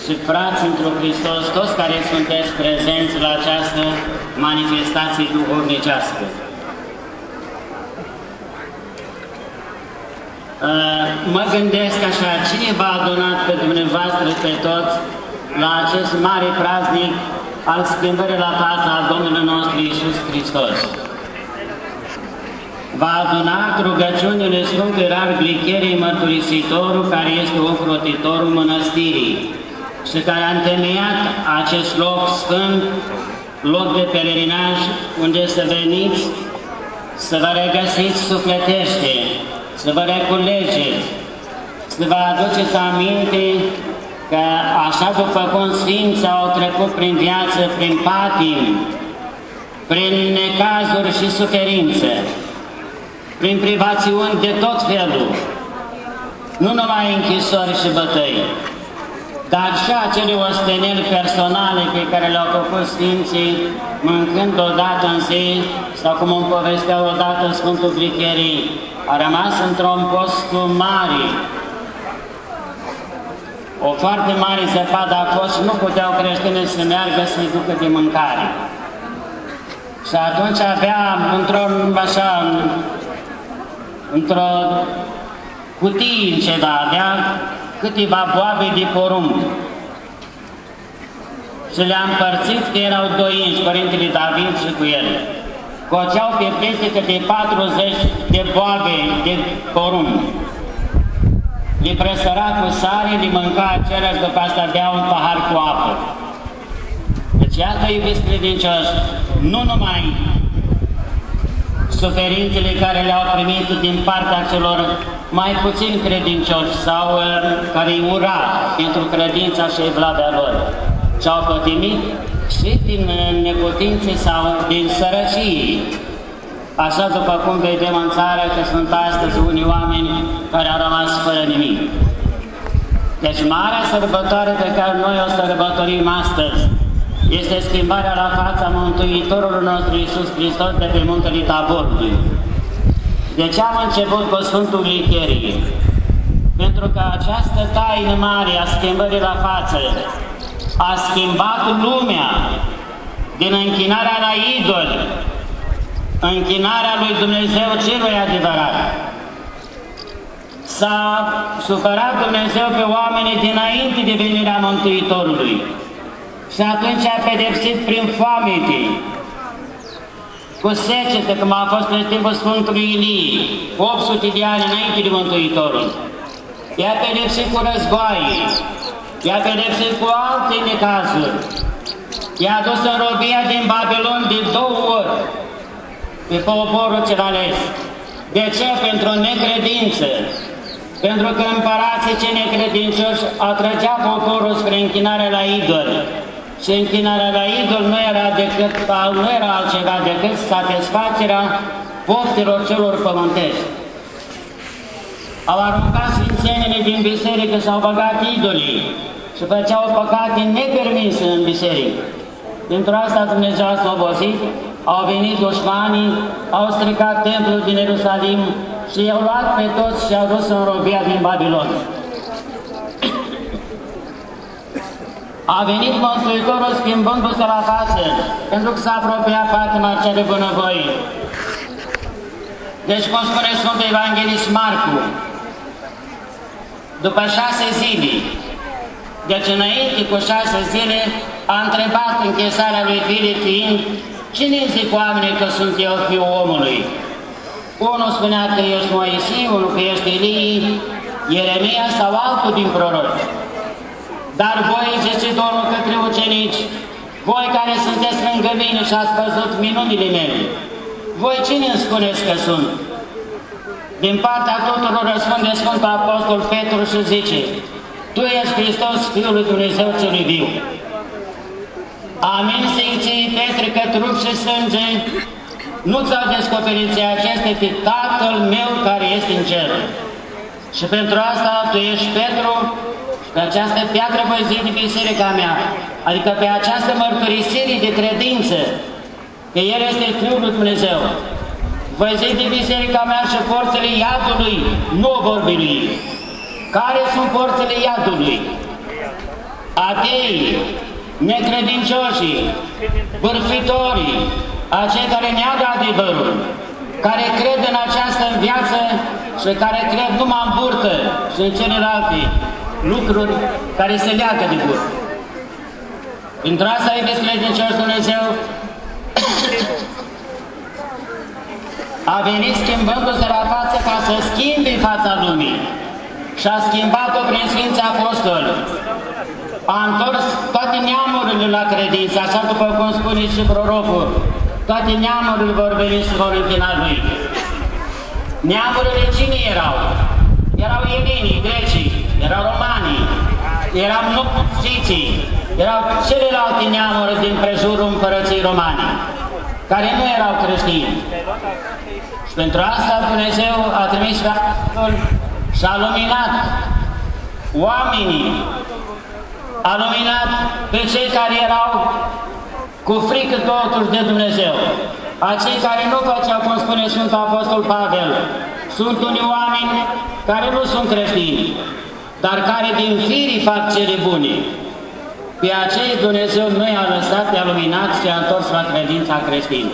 și frați într Hristos, toți care sunteți prezenți la această manifestație duhovnicească. Mă gândesc așa, cine v-a adunat pe dumneavoastră pe toți la acest mare praznic al schimbării la fața al Domnului nostru Iisus Hristos? V-a adunat rugăciunile Sfântului Rar Glicherii Mărturisitorul, care este ocrotitorul mănăstirii și care a întemeiat acest loc sfânt, loc de pelerinaj, unde să veniți, să vă regăsiți sufletește, să vă reculegeți, să vă aduceți aminte că așa după cum Sfinții au trecut prin viață, prin patim, prin necazuri și suferințe, prin privațiuni de tot felul, nu numai închisori și bătăi, dar și acele osteneli personale pe care le-au făcut Sfinții, mâncând odată în zi, sau cum îmi povesteau odată Sfântul Glicherii, a rămas într-un post mare. O foarte mare zăpadă a fost și nu puteau creștinii să meargă să-i ducă de mâncare. Și atunci avea într-o cutie în ceva, avea câteva boabe de porumb. Și le-a împărțit, că erau 2 inși, Părintele David și cu el. Coceau pe peste câte 40 de boabe de porumb. Le presăra cu sare, le mânca același, după asta bea un pahar cu apă. Deci iată, iubiți credincioși, nu numai suferințele care le-au primit din partea celor mai puțin credincioși sau care îi ura pentru credința și evlavia lor, și-au pătimit și din neputințe sau din sărăcie. Așa după cum vedem în țară că sunt astăzi unii oameni care au rămas fără nimic. Deci marea sărbătoare pe care noi o sărbătorim astăzi este schimbarea la fața Mântuitorului nostru Iisus Hristos de pe muntele Taborului. De ce am început cu Sfântul Glicherii? Pentru că această taină mare a schimbării la față a schimbat lumea din închinarea la idoli, închinarea lui Dumnezeu celui adevărat. S-a supărat Dumnezeu pe oamenii dinainte de venirea Mântuitorului și atunci a pedepsit prin foamete, cu secete, cum a fost pe timpul Sfântului Ilie, 800 de ani înainte de Mântuitorul. I-a pedepsit cu războaie, i-a pedepsit cu alte necazuri, i-a dus în robia din Babilon de 2 ori pe poporul cel ales. De ce? Pentru necredință. Pentru că împărații cei necredincioși atrăgea poporul spre închinarea la idol. Și închinarea la idol nu era altceva decât satisfacerea poftelor celor pământești. Au aruncat sfințenile din biserică și au băgat idolii și făceau păcate nepermise în biserică. Pentru asta Dumnezeu a obosit, au venit dușmanii, au stricat templul din Ierusalim și i-au luat pe toți și i-au dus în robia din Babilon. A venit Mântuitorul schimbându-se la față, pentru că s-a apropiat patima cea de bunăvoie. Deci, cum spune Sfântul Evanghelist Marcu, după 6 zile, deci înainte cu 6 zile, a întrebat închesarea lui Filip fiind, cine zic oamenii că sunt eu Fiul omului? Unul spunea că ești Moisie, unul că ești Ilie, Ieremia sau altul din proroci. Dar voi, zice Domnul către ucenici, voi care sunteți lângă mine și ați văzut minunile mele, voi cine îmi spuneți că sunt? Din partea tuturor răspunde Sfântul Apostol Petru și zice, Tu ești Hristos, Fiul lui Dumnezeu celui viu. Amin să-i ții, Petre, că trup și sânge nu ți-au descoperit ție aceste pe Tatăl meu care este în cer. Și pentru asta tu ești Petru, și pe această piatră voi zidi biserica mea, adică pe această mărturisire de credință, că El este Fiul lui Dumnezeu. Voi zidi biserica mea și forțele iadului nu vor birui. Care sunt forțele iadului? ateii, necredincioșii, bârfitorii, acei care neagă adevărul, care cred în această viață și care cred numai în burtă și în celelalte lucruri care se leagă de burtă. Pentru asta, iubiți credincioși, Dumnezeu a venit schimbându-se la față ca să schimbe fața lumii și a schimbat-o prin Sfinții Apostoli. A întors toate neamurile la credință, așa după cum spune și prorocul, toate neamurile vor veni și vor închina lui. Neamurile cine erau? Erau elenii, grecii, erau romanii, erau nopțiții, erau celelalte neamuri din prejurul împărăției romane, care nu erau creștini. Și pentru asta Dumnezeu a trimis Sfântul și a luminat oamenii, a luminat pe cei care erau cu frică totuși de Dumnezeu. Acei care nu făceau, cum spune Sfântul Apostol Pavel, sunt unii oameni care nu sunt creștini, dar care din firii fac cele bune. Pe acei Dumnezeu nu i-a lăsat, i-a luminat și i-a întors la credința creștină.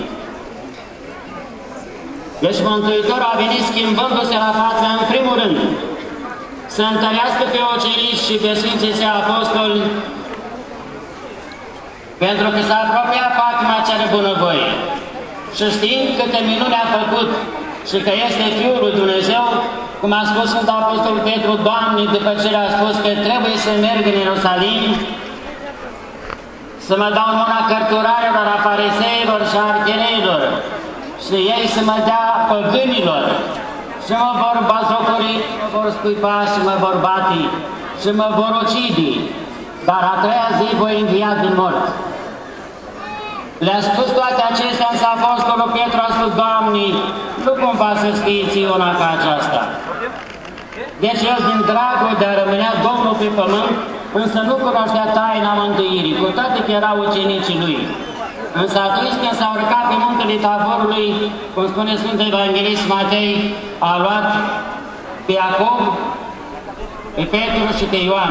Deci Mântuitorul a venit schimbându-se la față, în primul rând, să întărească pe ucenici și pe Sfinții Săi Apostoli, pentru că s-a apropiat patima cea de bunăvoie. Și știind câte minuni a făcut și că este Fiul lui Dumnezeu, cum a spus Sfântul Apostol Petru, Doamne, după ce le-a spus că trebuie să merg în Ierusalim, să mă dau în mâna cărturarilor, a fariseilor și a arhiereilor, și ei să mă dea păgânilor, și mă vor bazocori, mă vor scuipa și mă vor bate și mă vor ucide, dar a treia zi voi învia din morți. Le-a spus toate acestea, însă Apostolul Petru a spus, Doamne, nu cumva să scrieți una ca aceasta. Deci el, din dragul de a rămânea Domnul pe pământ, însă nu cunoștea taina mântuirii, cu toate că erau ucenicii lui. Însă atunci când s-a urcat pe muntele Taborului, cum spune Sfântul Evanghelist Matei, a luat pe Iacob, pe Petru și pe Ioan.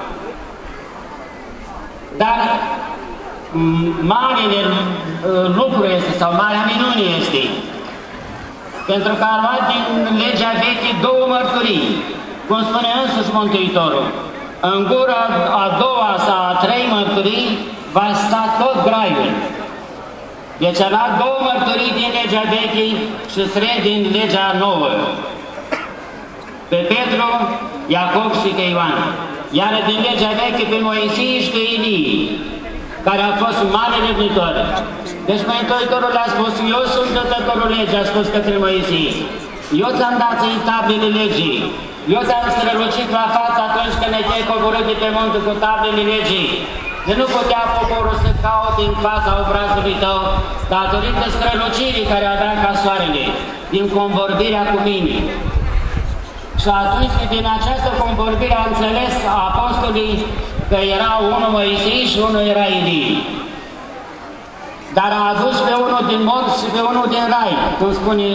Dar marele lucru este, sau marea minune este, pentru că a luat din legea veche două mărturii, cum spune însuși Mântuitorul. În gura a doua sau a trei mărturii va sta tot graiul. Deci a luat două mărturii din legea veche și trei din legea nouă. Pe Petru, Iacob și pe Ioan. Iar din legea veche pe Moisie și pe Ilie, care a fost mare revnitor. Deci Mântuitorul le-a spus, eu sunt dătătorul legii, a spus către Moisie. Eu ți-am dat ție tablele legii. Eu ți-am strălucit la față atunci când te-ai coborât de pe munte cu tablele legii. De nu putea poporul să caute în fața obrazului tău, datorită strălucirii care avea ca soarele, din convorbirea cu mine. Și atunci, din această convorbire a înțeles apostolii că era unul Moisie și unul era Ilie. Dar a adus pe unul din morți și pe unul din rai, cum spune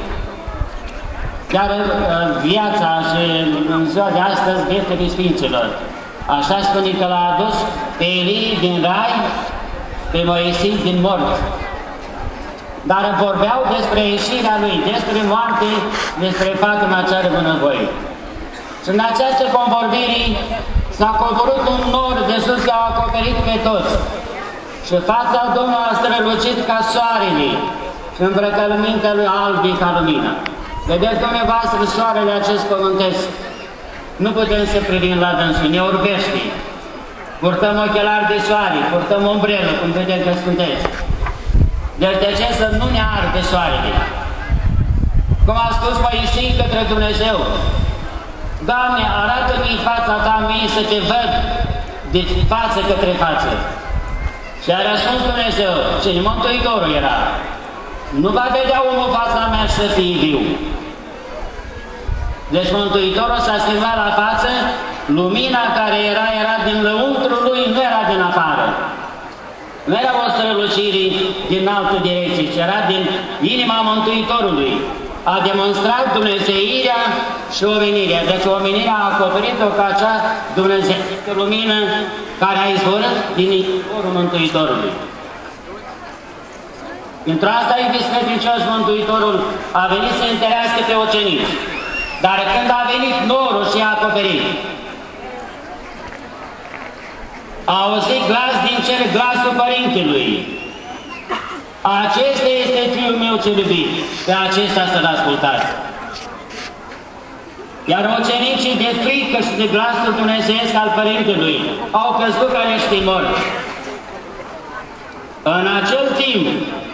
chiar viața și în ziua de astăzi viețile Sfinților. Așa spune că l-a adus pe Ilie din rai, pe Moisie din morți. Dar vorbeau despre ieșirea lui, despre moarte, despre patima cea de bunăvoie. Și în această convorbire s-a coborât un nor de sus că a acoperit pe toți. Și fața Domnului a strălucit ca soarele și îmbrăcămintele lui albi ca lumina. Vedeți, dumneavoastră, soarele acest pământesc, nu putem să privim la dânsul, ne urbește. Purtăm ochelari de soare, purtăm ombrelă, cum vedem că sunteți. Deci de ce să nu ne arde soarele? Cum a spus Moisie către Dumnezeu, Doamne, arată-mi fața ta mie să te văd de față către față. Și a răspuns Dumnezeu, cine Mântuitorul era, nu va vedea omul fața mea și să fie viu. Deci Mântuitorul s-a schimbat la față, lumina care era din lăuntru lui, nu era din afară. Nu era o strălucire din altă direcție, ci era din inima Mântuitorului. a demonstrat dumnezeirea și omenirea. Deci omenirea a acoperit-o ca acea dumnezeiască lumină care a izvorât din interiorul Mântuitorului. Pentru asta, iubiți credincioși, Mântuitorul a venit să întărească pe ucenici. Dar când a venit norul și a acoperit, a auzit glas din cer, glasul Părintelui. Acesta este Fiul meu cel iubit, pe acesta să-L ascultați. Iar ucenicii de frică și de glasul dumnezeiesc al Părintelui au căzut ca niște morți. În acel timp,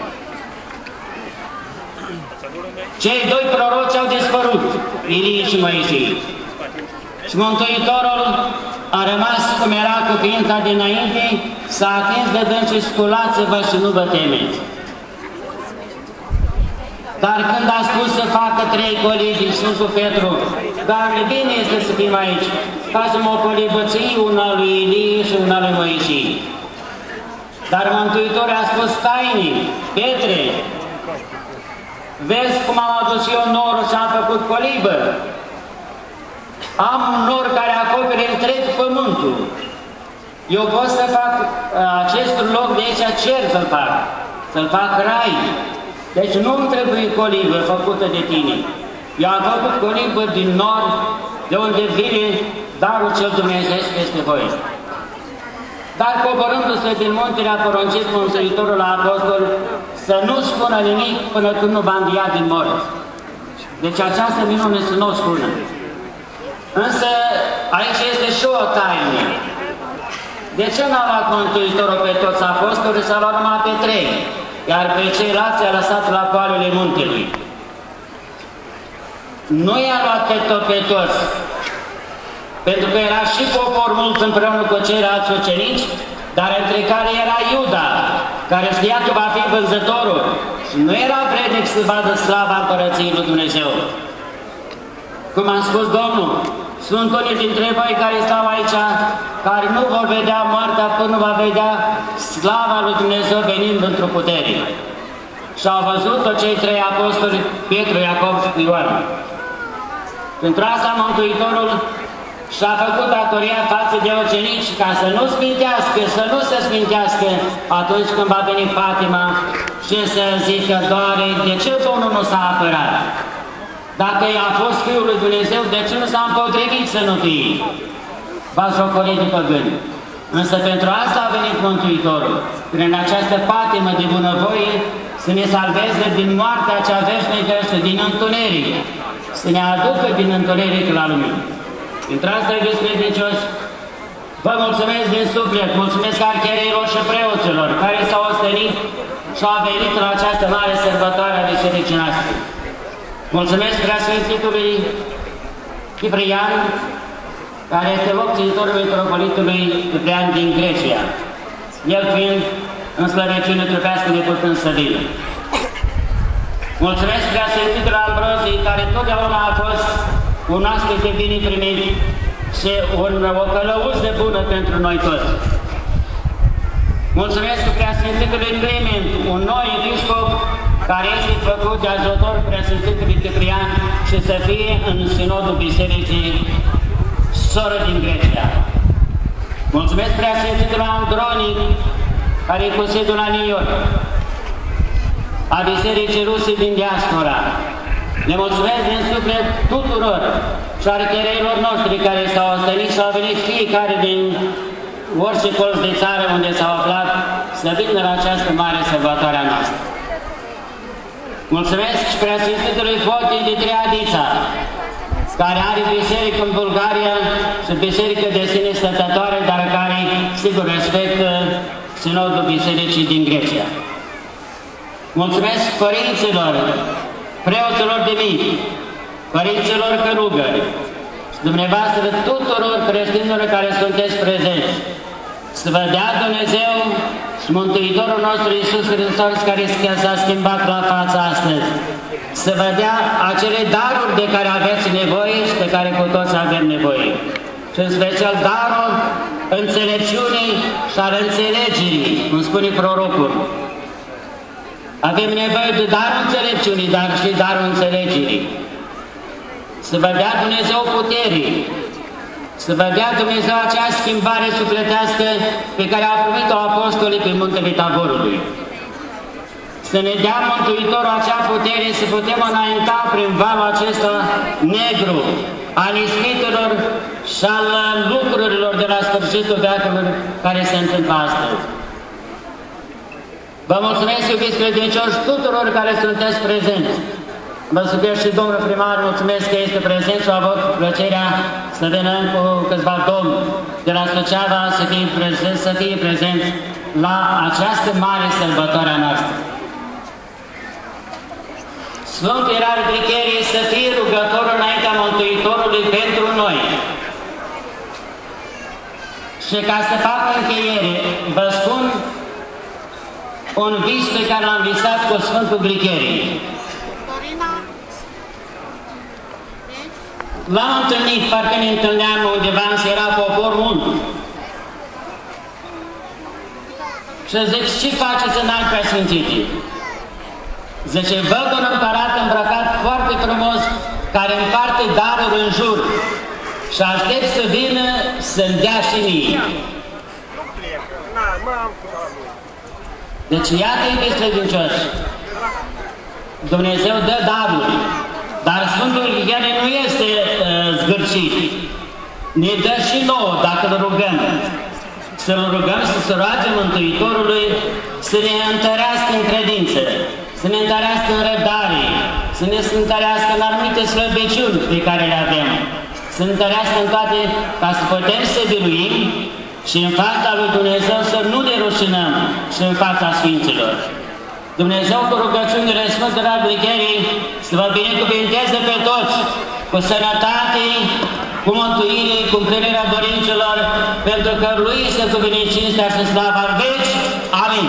cei doi proroci au dispărut, Ilie și Moise. Și Mântuitorul a rămas cum era cu ființa dinainte, s-a atins de dâns și sculați-vă și nu vă temeți. Dar când a spus să facă 3 colibi, Sfântul Petru, dar bine este să fim aici, facem o colibăție, una lui Ilie și una lui Moise. Dar Mântuitorul a spus tainic, Petre, vezi cum am adus eu norul și am făcut colibă? Am un nor care acopere întreg pământul. Eu pot să fac acest loc de aici cer să-l fac rai. Deci nu-mi trebuie colibă făcută de tine. Eu am făcut colibă din nor, de unde vine darul cel Dumnezeu peste voi. Dar coborându-se din muntele a poruncit Mântuitorul la apostol să nu spună nimic până când nu va învia din morți. Deci această minune să nu o spună. Însă aici este și o taină. De ce n-a luat Mântuitorul pe toți apostolii, s-a luat numai pe 3, iar pe ceilalți a lăsat la poalele muntelui? Nu i-a luat pe toți, pentru că era și popor mult împreună cu ceilalți ucenici, dar între care era Iuda, care știa că va fi vânzătorul și nu era vrednic să vadă slava Împărăției lui Dumnezeu. Cum am spus Domnul, sunt unii dintre voi care stau aici, care nu vor vedea moartea până nu va vedea slava lui Dumnezeu venind într-o putere. Și au văzut-o cei 3 apostoli, Petru, Iacov și Ioan. Pentru asta Mântuitorul și-a făcut datoria față de ucenici ca să nu sfintească, să nu se sfintească atunci când va veni patima și să zică, Doamne, de ce Domnul nu s-a apărat? Dacă i-a fost Fiul lui Dumnezeu, de ce nu s-a împotrivit să nu fie? V-ați jocorit de păgâni. Însă pentru asta a venit Mântuitorul, prin această patimă de bunăvoie, să ne salveze din moartea cea veșnică și din întuneric, să ne aducă din întuneric la lumină. Pentru asta, iubiți credincioși, vă mulțumesc din suflet, mulțumesc arhiereilor și preoților care s-au ostenit și au venit la această mare sărbătoare a Bisericii noastre. Mulțumesc Preasfințitului Ciprian, care este locțitorul metropolitului Ciprian din Grecia, el fiind în slăviciune trupească neputând să vină. Mulțumesc Preasfințitul Ambrozii, care totdeauna a fost un oaspete bine primit și o călăuză bună pentru noi toți. Mulțumesc Preasfințitului Clement, un nou episcop care este făcut de ajutor Preasfințitului Ciprian și să fie în Sinodul Bisericii Soră din Grecia. Mulțumesc Preasfințitului Andronic, care e cu sediul la New York, a Bisericii Ruse din diaspora. Le mulțumesc din suflet tuturor și arhiereilor noștri care s-au ostenit și au venit fiecare din orice colț de țară unde s-au aflat să vină la această mare sărbătoare a noastră. Mulțumesc și Preasfințitului Fotin de Triadița, care are biserică în Bulgaria și biserică de sine stătătoare, dar care, sigur, respectă Sinodul Bisericii din Grecia. Mulțumesc părinților, preoților de mici, părinților călugări și dumneavoastră tuturor creștinilor care sunteți prezenți. Să vă dea Dumnezeu și Mântuitorul nostru Iisus Hristos, care s-a schimbat la fața astăzi, să vă dea acele daruri de care aveți nevoie și de care cu toți avem nevoie. Și în special darul înțelepciunii și al înțelegerii, cum spune prorocul. Avem nevoie de darul înțelepciunii, dar și darul înțelegerii. Să vă dea Dumnezeu puterii, să vă dea Dumnezeu acea schimbare sufletească pe care au primit-o apostolii pe muntele Taborului. Să ne dea Mântuitorul acea putere să putem înainta prin valul acesta negru al ispitelor și al lucrurilor de la sfârșitul veacului care se întâmplă astăzi. Vă mulțumesc, iubiți credincioși, tuturor care sunteți prezenți. Vă sugerez și domnul primar, mulțumesc că este prezent și a avut plăcerea să vină cu câțiva domni de la Suceava să fie prezenți la această mare sărbătoare a noastră. Sfântul Ierar Gricherii să fie rugătorul înaintea Mântuitorului pentru noi. Și ca să fac încheiere, vă spun un vis pe care l-am visat cu Sfântul Gricherii. L-am întâlnit, parcă ne întâlneam undeva, însă era popor mult. Și zic, ce faceți în ani preasfințitii? Zice, văd un împărat îmbrăcat foarte frumos, care împarte daruri în jur și aștept să vină să-mi dea și mie. Deci iată, iubiți credincioși, Dumnezeu dă daruri, dar Sfântul Gricherii nu este zgârcit. Ne dă și nouă, dacă îl rugăm. Să-l rugăm să se roage Mântuitorului să ne întărească în credință, să ne întărească în răbdare, să ne întărească în anumite slăbiciuni pe care le avem, să ne întărească în toate, ca să putem să biruim și în fața lui Dumnezeu să nu ne rușinăm și în fața Sfinților. Dumnezeu cu rugăciunile Sfântului Gricherii să vă binecuvinteze pe toți cu sănătate, cu mântuire, cu împlinirea dorințelor, pentru că Lui se cuvine cinstea și slava în veci. Amin.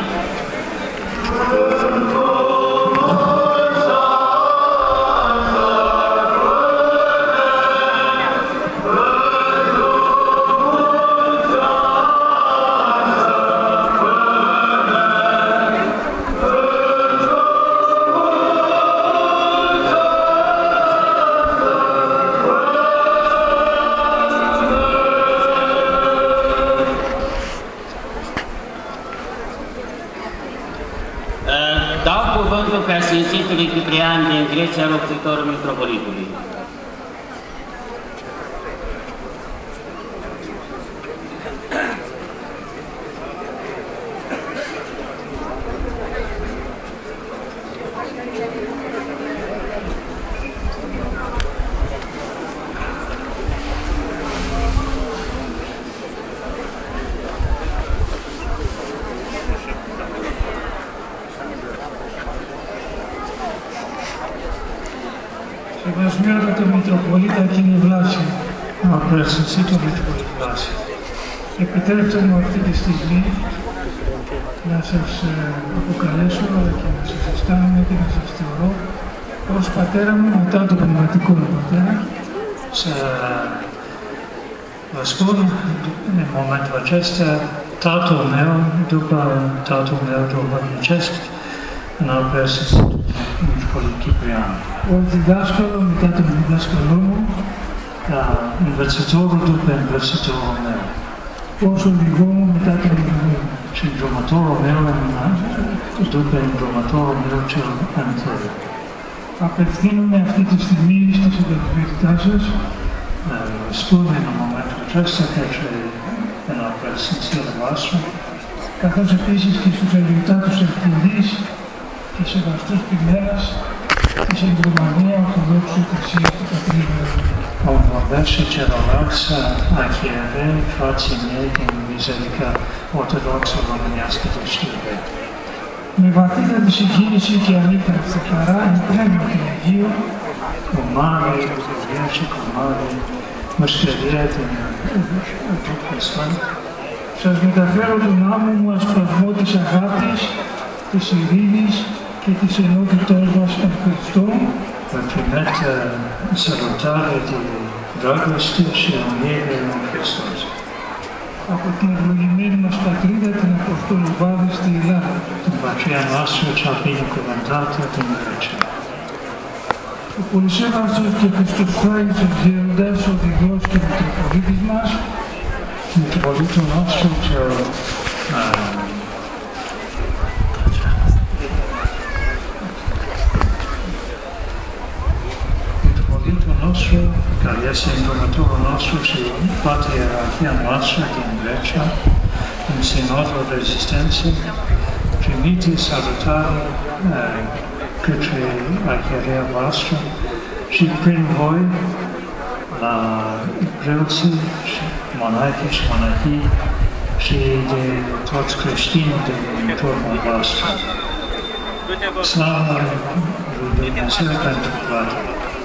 Preasfințitului Ciprian din Grecia, locțitorul Mitropolitului. Preasfințitul Mitropolit Achille Vlase, a Preasfințitului Vlase. Επιτρέψτε μου αυτή τη στιγμή να σας αποκαλέσω αλλά και να σας αισθάνομαι και να σας θεωρώ ως πατέρα μου μετά τον πνευματικό μου πατέρα. Să vă spun în momentul acesta tatăl meu după tatăl meu duhovnicesc în al Preasfințitului Mitropolit Ciprian. Ως διδάσκαλο μετά τον διδάσκαλό μου, învățătorul după învățătorul meu. Ως οδηγό μου μετά τον οδηγό μου. Și îndrumătorul meu după îndrumătorul meu cel întâi. Απευθύνομαι αυτή τη στιγμή στη συνταγματικότητά σας. Spun în momentul acesta către în preasfințirea voastră, καθώς επίσης και στους αγιωτάτους ευθυντής της Σεβαστούς Πημέρας της Εγκρομανία Ορθοδόξου Εκκλησίας του Πατρίδα. Vom vorbesc și celorlalți arhierei, frații mei din Biserica Ortodoxă Românească de Știrbet. Με βαθύτατη συγκίνηση και ανύπαρκτη χαρά εν πνεύματι Αγίου, cu mare bucurie și cu mare mășcărie din Duhul Sfânt, σας μεταφέρω τον άμμο μου ασπασμό της αγάπης, της ειρήνης και της ενότητας μας εν Χριστώ. Vă trimit salutare de dragoste și unire în Hristos. από την ευλογημένη μας πατρίδα, την Αποστόλου Βάδη στη Ελλάδα, την πατρία noastră cea binecuvântată din Grecia. Ο πολυσέβαστος και χριστοστράγης Γεροντάς Οδηγός και Μητροπολίτης μας, Μητροπολίτου nostru cel nostru, care este îndrumătorul nostru și toată ierarhia noastră din Grecia, în Sinodul Rezistenței, trimite salutare către arhiereia voastră și prin voi la preoții și monahii și monahii și de toți creștinii din turma voastră. Slavă lui Dumnezeu pentru toate!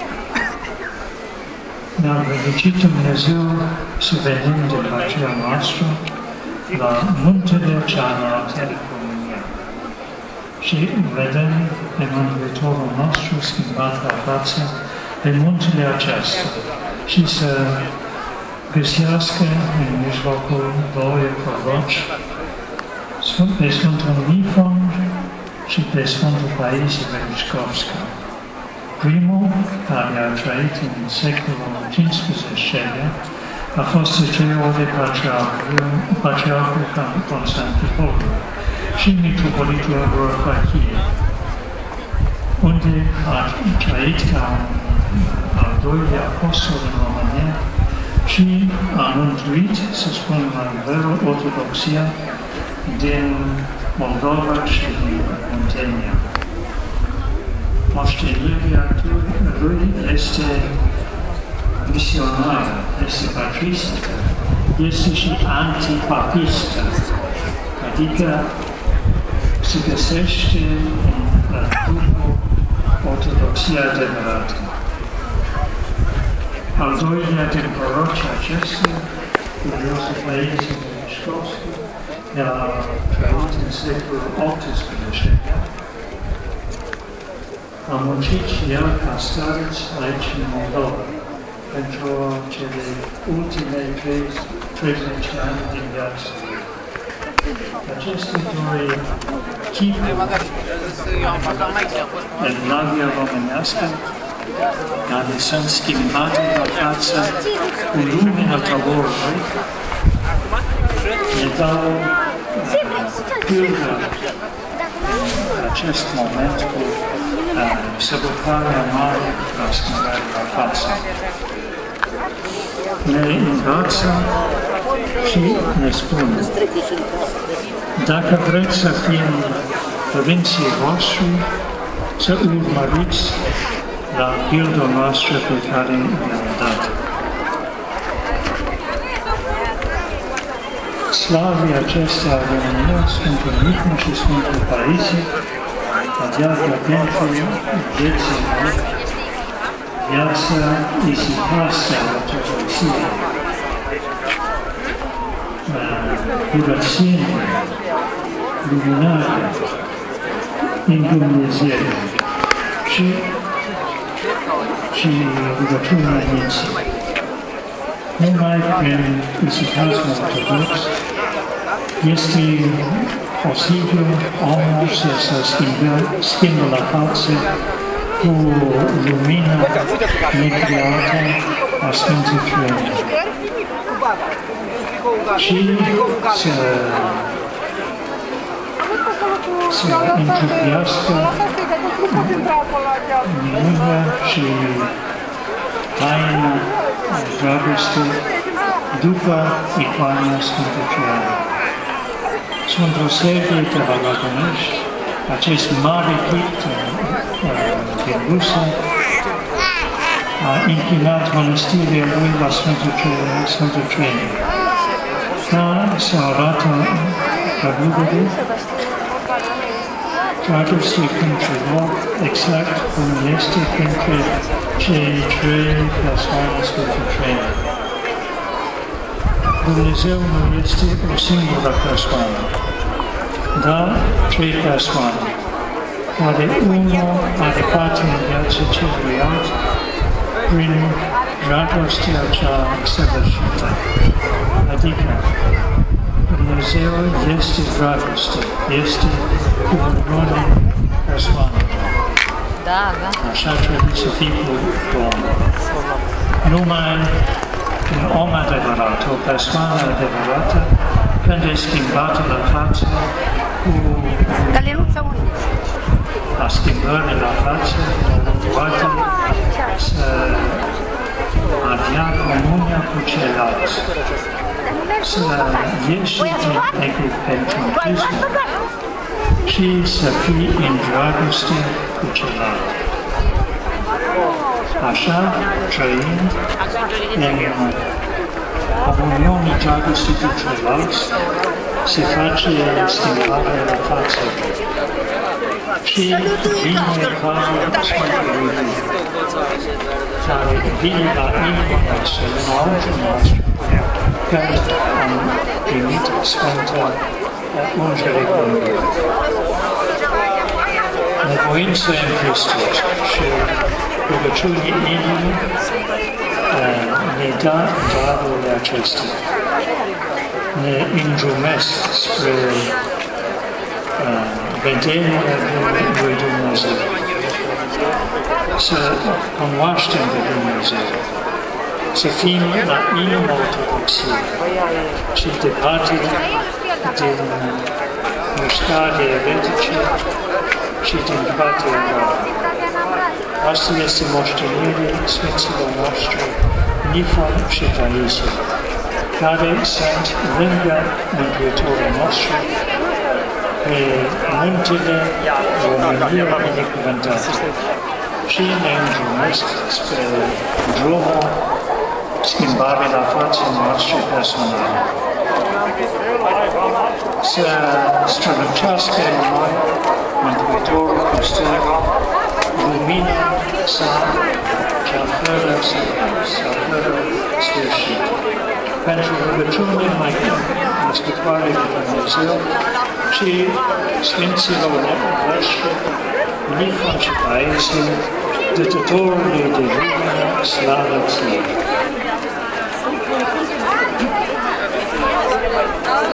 Ne-am fericit Dumnezeu să venim de patria noastră la muntele cea înaltă de Comunie și vedem pe Mântuitorul nostru schimbat la față pe muntele acesta și să găsească în mijlocul două proroci pe Sfântul Nifon și pe Sfântul Paisie Veličkovski. Primul, care a trăit în secolul XV-lea, a fost cereul de Patriarhul Constantinopol și Mitropolitul Eurofrachiei, unde a trăit ca al doilea apostol în România și a mântuit, să spunem mai adevărul, ortodoxia din Moldova și din Muntenia. Moștenirea lui este misionară, este patristică, este și antipapistă, adică se găsește în Duhul ortodoxia adevărată. Al doilea din proroci acestea, Iosif Paisie Veličkovski, a trăit în secolul XVIII-lea. A muncit și el ca stareț aici în Moldova pentru cele ultime 30 ani din viață. Aceste doi chipuri în Evlavia românească, care sunt schimbate la față cu lumina tavorului, ne dau pildă în acest moment cu sărbătoarea mare la schimbare la față. Ne învață și ne spune: dacă vreți să fim părinții voștri, să urmăriți la pildă noastră pe care ne-am dat. Slavii acestea România, Sfântul Nifon și Sfântul Paisie, adeagă pentru vieții mei, viața isipoasă a ortodoxiei, curățenie, luminare, îndumnezeire și rugăciunea minții. Numai prin isipasmul ortodox este posibil omul să se schimbe la față cu lumina necreată a Sfântului Trăimii și să întrupească minunea și taina dragostei după icoana Sfântului Trăimii. Sfântul Serghei Tăvălăgănești, acest mare chip din Rusia, a închinat mănăstirea lui la Sfântul Trăimii. Ca să arată călugării dragoste printre lor, exact cum este printre cei trei persoane Sfântul Trăimii. Dumnezeu nu este o singură persoană, dar trei persoane, care unul are parte în viața celuilalt prin dragostea cea săvârșită, adică Dumnezeu este dragoste, este cuvântările persoană. Da, da. Așa trebuie să fii cu Domnul. Numai un om adevărat, o persoană adevărată, când e schimbată la față cu la schimbările la față, poate să avea comunia cu ceilalți, să ieși din egocentrism și să fii în dragoste cu ceilalți. Așa, trăind în comuniunii dragoste cu ceilalți, se face schimbarea la față. Și vine cazul Sfântului care vine la inima noastră, înăuntru noastră, când am primit Sfânta ungere Gândului. Nevoință în Hristos și rugăciunii inimii ne dă darurile acestea. Ne îndrumesc spre vedenia lui Dumnezeu, să cunoaștem pe Dumnezeu, să fim la inima ortodoxiei și departe din mușcare eretice și din patia rară. Asta este moștenirea Sfinților noștri, Nifon și Taisia, care sunt lângă Mântuitorul nostru, pe muntele România binecuvântată și ne îndrumesc spre drumul schimbare la fața noastră personală. Să strălucească în noi Mântuitorul Hristos, lumina sa, cea fără sfârșit. Pentru rugăciune mai născătoare de Dumnezeu și Sfinților noștri, Nifon și Taisia, Dătătorului de lumină, slavă ție!